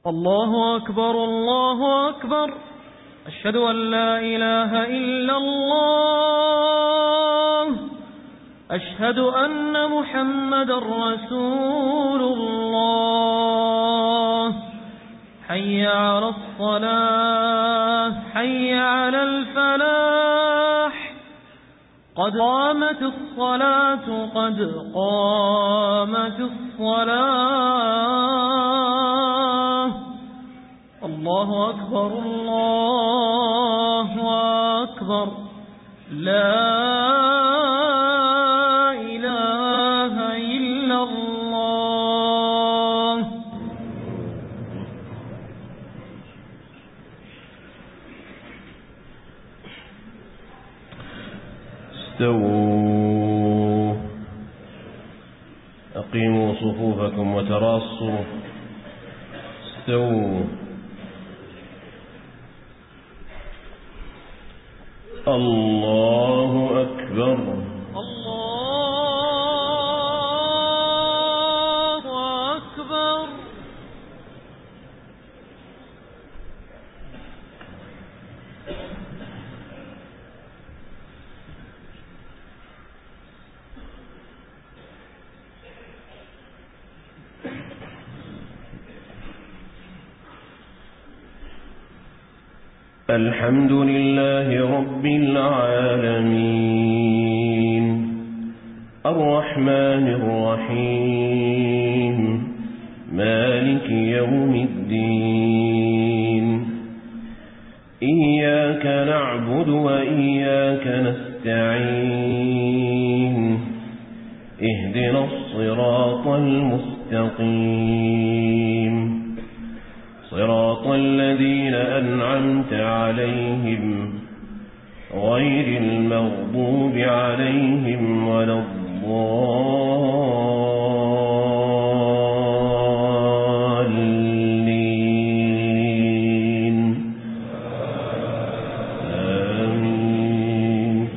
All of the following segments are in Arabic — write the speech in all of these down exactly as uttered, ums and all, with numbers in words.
الله أكبر الله أكبر أشهد أن لا إله إلا الله أشهد أن محمد رسول الله حي على الصلاة حي على الفلاح قد قامت الصلاة قد قامت الصلاة الله أكبر الله أكبر لا إله إلا الله. استووا أقيموا صفوفكم وتراصوا استووا الله أكبر الله أكبر. الحمد لله رب العالمين الرحمن الرحيم مالك يوم الدين إياك نعبد وإياك نستعين اهدنا الصراط المستقيم صراط الذين أنعمت عليهم غير المغضوب عليهم ولا الضالين آمين.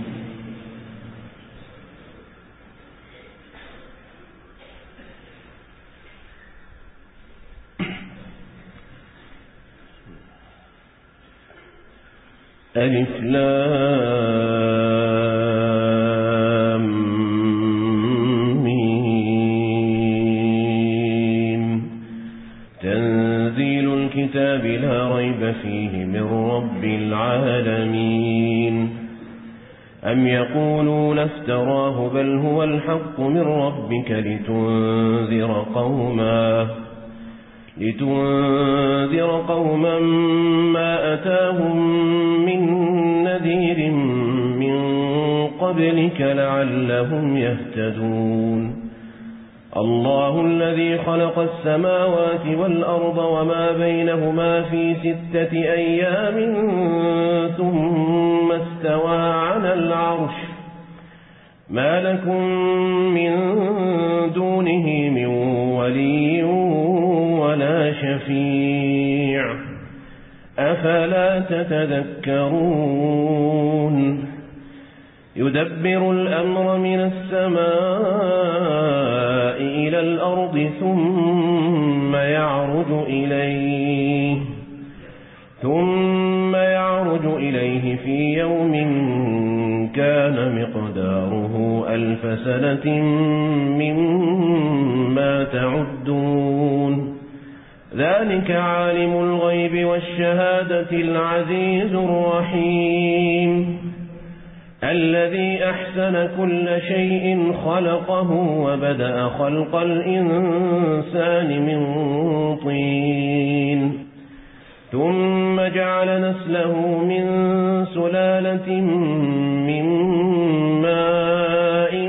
ألف لام ميم تنزيل الكتاب لا ريب فيه من رب العالمين أم يقولون افتراه بل هو الحق من ربك لتنذر قوما لتنذر قوما ما أتاهم من نذير من قبلك لعلهم يهتدون. الله الذي خلق السماوات والأرض وما بينهما في ستة أيام ثم استوى على العرش ما لكم من دونه من ولي ولا شفيع أفلا تتذكرون. يدبر الأمر من السماء إلى الأرض ثم يعرج إليه ثم يعرج إليه في يوم كان مقداره ألف سنة مما تعدون. ذلك عالم الغيب والشهادة العزيز الرحيم الذي أحسن كل شيء خلقه وبدأ خلق الإنسان من طين ثم جعل نسله من سلالة من ماء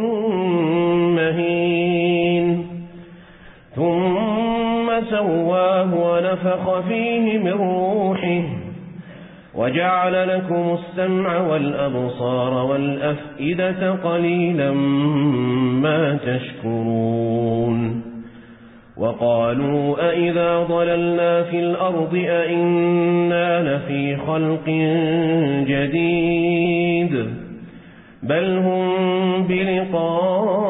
مهين ثم سواه ونفخ فيه من روحه وجعل لكم السمع والأبصار والأفئدة قليلا ما تشكرون. وقالوا أئذا ضللنا في الأرض أئنا لفي خلق جديد بل هم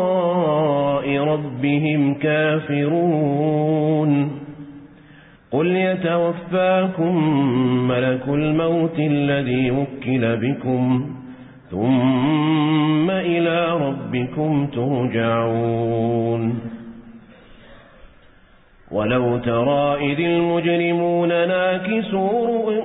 بلقاء ربهم كافرون. قل يتوفاكم ملك الموت الذي وكل بكم ثم إلى ربكم ترجعون ولو ترى إذ المجرمون ناكسوا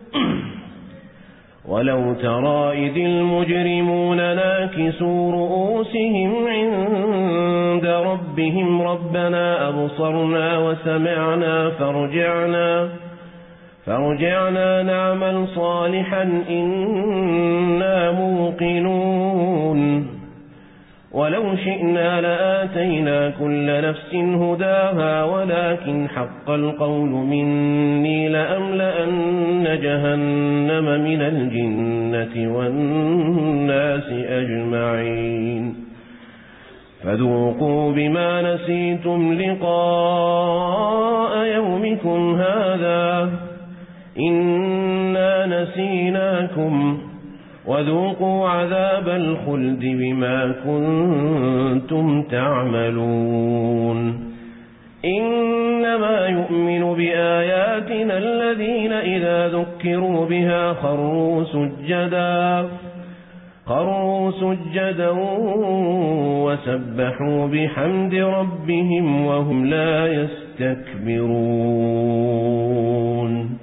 ولو ترى إذ المجرمون ناكسوا رؤوسهم عند ربهم ربنا أبصرنا وسمعنا فارجعنا فارجعنا نعمل صالحا إنا موقنون ولو شئنا لآتينا كل نفس هداها ولكن حق القول مني لأملأن جهنم من الجنة والناس أجمعين فذوقوا بما نسيتم لقاء يومكم هذا إنا نسيناكم وذوقوا عذاب الخلد بما كنتم تعملون إنما يؤمن بآياتنا الذين إذا ذكروا بها خروا سجدا خروا سجدا وسبحوا بحمد ربهم وهم لا يستكبرون.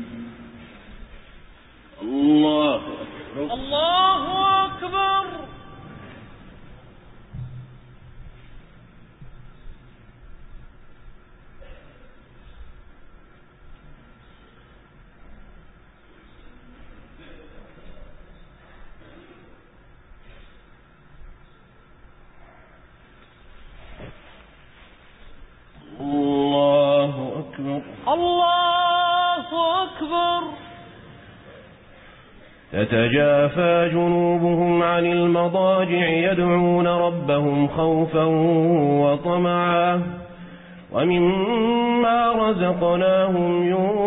الله الله أكبر. الله أكبر. الله أكبر. تتجافى جنوبهم عن المضاجع يدعون ربهم خوفا وطمعا ومما رزقناهم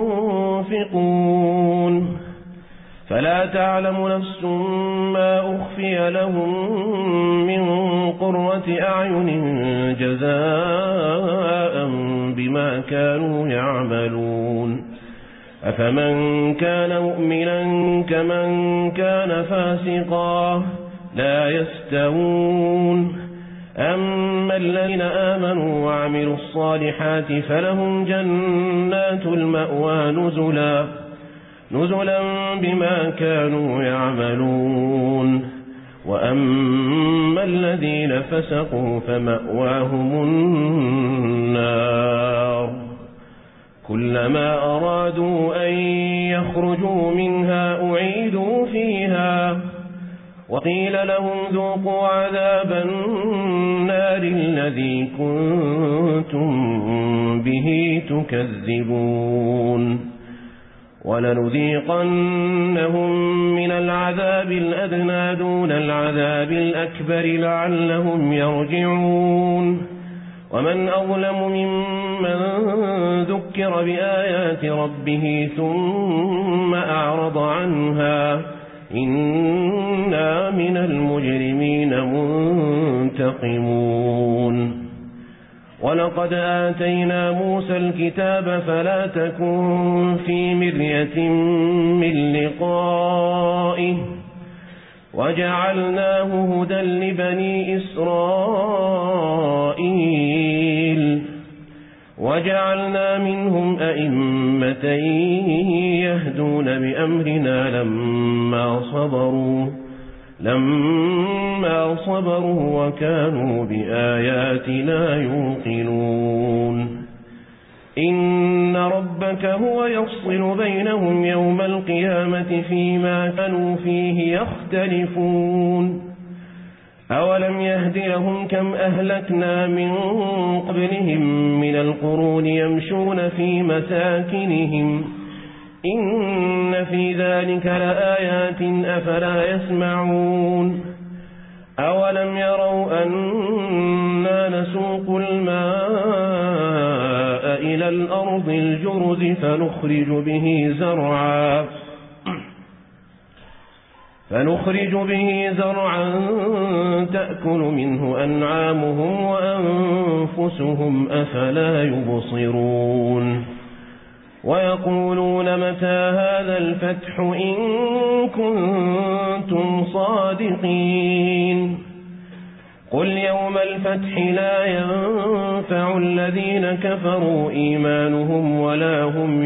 ينفقون فلا تعلم نفس ما أخفي لهم من قرة أعين جزاء بما كانوا يعملون أفمن كان مؤمنا كمن كان فاسقا لا يستوون أما الذين آمنوا وعملوا الصالحات فلهم جنات المأوى نزلا نزلا بما كانوا يعملون وأما الذين فسقوا فمأواهم النار كلما أرادوا أن يخرجوا منها أعيدوا فيها وقيل لهم ذوقوا عذاب النار الذي كنتم به تكذبون ولنذيقنهم من العذاب الأدنى دون العذاب الأكبر لعلهم يرجعون ومن أظلم ممن ذكر بآيات ربه ثم أعرض عنها إنا من المجرمين منتقمون ولقد آتينا موسى الكتاب فلا تكن في مرية من لقائه وجعلناه هدى لبني إسرائيل وجعلنا منهم أئمة يهدون بأمرنا لما صبروا لما صبروا وكانوا بآياتنا يوقنون إن ربك هو يفصل بينهم يوم القيامة فيما كانوا فيه يختلفون أولم يهد لهم كم أهلكنا من قبلهم من القرون يمشون في مساكنهم إن في ذلك لآيات أفلا يسمعون أولم يروا أنا نسوق الماء إلى الأرض الجرز فنخرج به زرعا فنخرج به زرعا تأكل منه أنعامهم وأنفسهم أفلا يبصرون ويقولون متى هذا الفتح إن كنتم صادقين قل يوم الفتح لا ينفع الذين كفروا إيمانهم ولا هم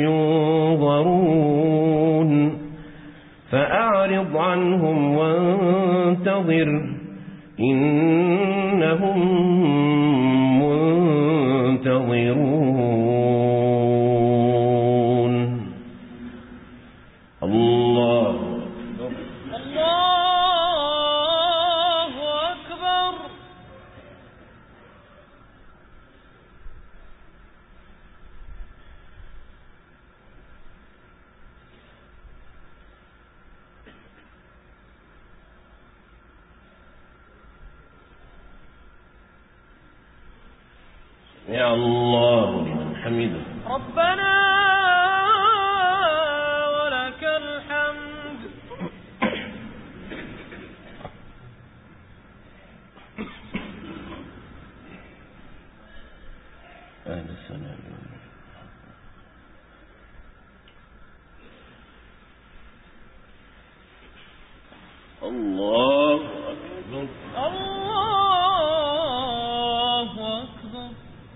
ينظرون فأعرض عنهم وانتظر إنهم منتظرون الله الله أكبر. يا الله لمن حمده ربنا ولك الحمد. أهل السلام الله أكبر. الله أكبر.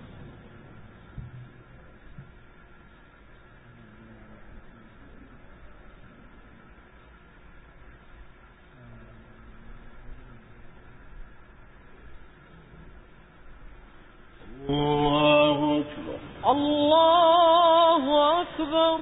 الله أكبر. الله أكبر.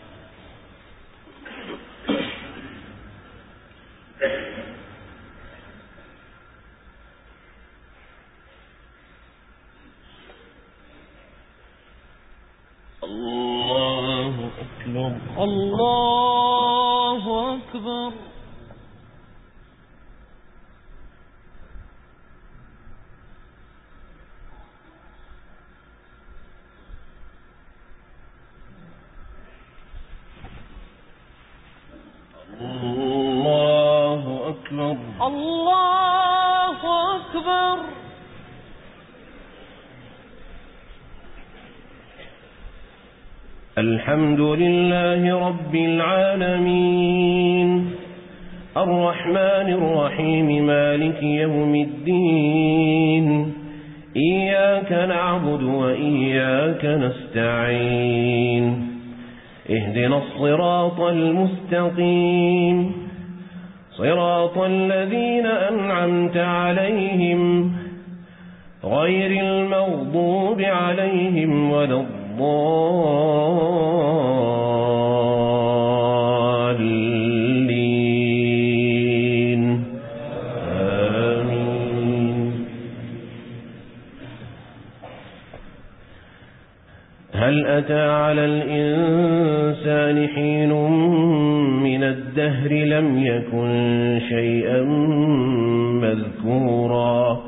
الله أكبر. الله أكبر. الله أكبر. الله أكبر. الحمد لله رب العالمين الرحمن الرحيم مالك يوم الدين إياك نعبد وإياك نستعين اهدنا الصراط المستقيم صراط الذين أنعمت عليهم غير المغضوب عليهم ولا الضالين آمين. هل أتى على الإنسان حين من الدهر لم يكن شيئا مذكورا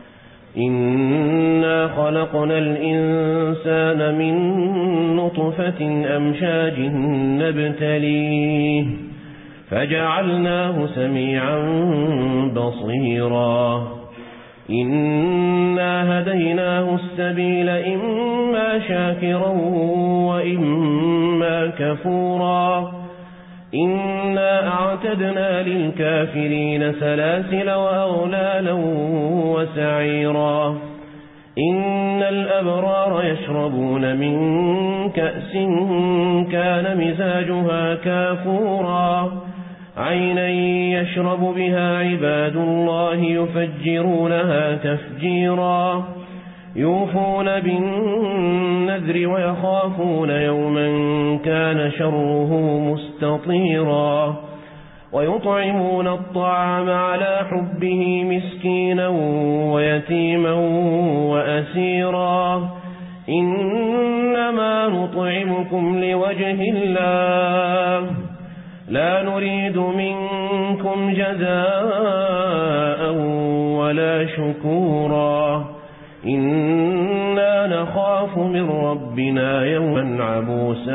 إنا خلقنا الإنسان من نطفة أمشاج نبتليه فجعلناه سميعا بصيرا إنا هديناه السبيل إما شاكرا وإما كفورا إنا أعتدنا للكافرين سلاسل وأغلالا وسعيرا إن الأبرار يشربون من كأس كان مزاجها كافورا عينا يشرب بها عباد الله يفجرونها تفجيرا يوفون بالنذر ويخافون يوما كان شره مستطيرا ويطعمون الطعام على حبه مسكينا ويتيما وأسيرا إنما نطعمكم لوجه الله لا نريد منكم جزاء ولا شكورا إنا نخاف من ربنا يوما عبوسا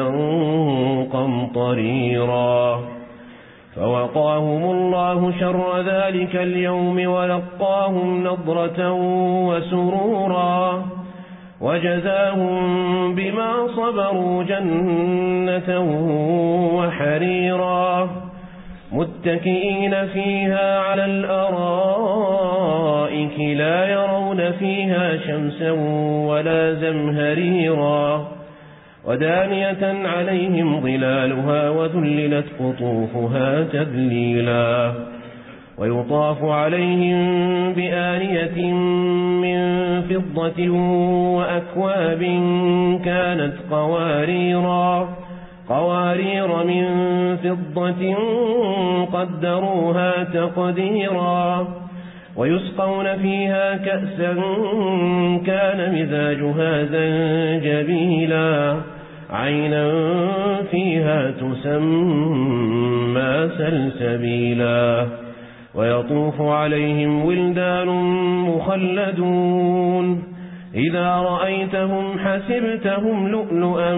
قمطريرا فوقاهم الله شر ذلك اليوم ولقاهم نضرة وسرورا وجزاهم بما صبروا جنة وحريرا متكئين فيها على الأرائك لا يرون فيها شمسا ولا زمهريرا ودانية عليهم ظلالها وذللت قطوفها تذليلا ويطاف عليهم بآنية من فضة وأكواب كانت قواريرا قوارير من فضة قدروها تقديرا ويسقون فيها كأسا كان مزاجها زنجبيلا عينا فيها تسمى سلسبيلا ويطوف عليهم ولدان مخلدون إذا رأيتهم حسبتهم لؤلؤا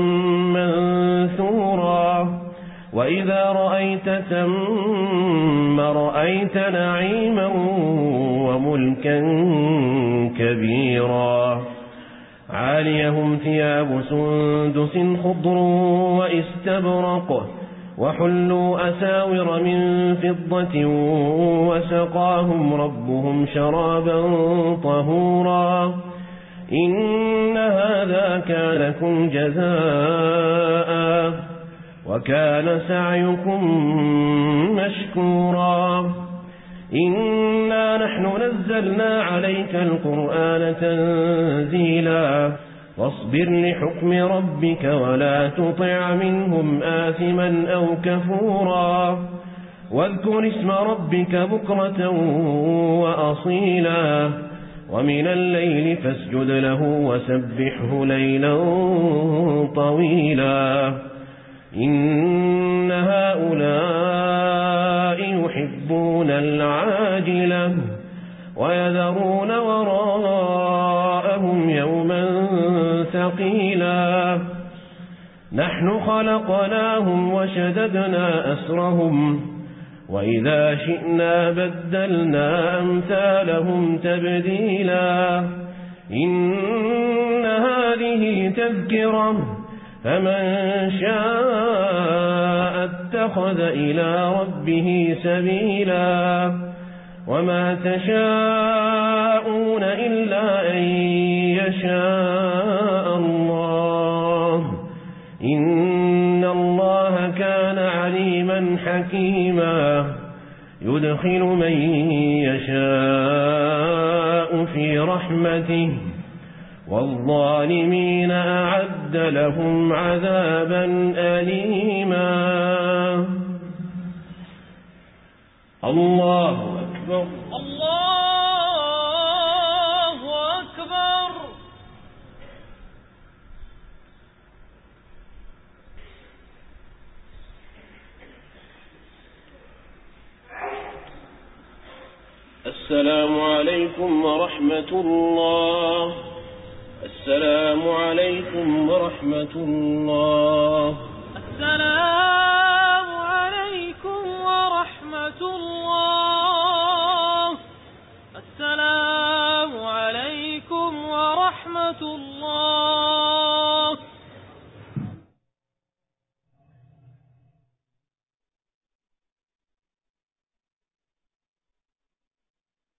منثورا وإذا رأيت ثم رأيت نعيما وملكا كبيرا عاليهم ثياب سندس خضر واستبرق وحلوا أساور من فضة وسقاهم ربهم شرابا طهورا إن هذا كان لكم جزاء وكان سعيكم مشكورا إنا نحن نزلنا عليك القرآن تنزيلا واصبر لحكم ربك ولا تطع منهم آثما أو كفورا واذكر اسم ربك بكرة وأصيلا ومن الليل فاسجد له وسبحه ليلا طويلا إن هؤلاء يحبون العاجلة ويذرون وراءهم يوما ثقيلا نحن خلقناهم وشددنا أسرهم وإذا شئنا بدلنا أمثالهم تبديلا إن هذه تذكرة فمن شاء اتخذ إلى ربه سبيلا وما تشاءون إلا أن يشاء الله إن الله كان عليما حكيما يدخل من يشاء في رحمته والظالمين أعد لهم عذابا أليما الله أكبر الله أكبر السلام عليكم ورحمة الله السلام عليكم ورحمة الله السلام عليكم ورحمة الله السلام عليكم ورحمة الله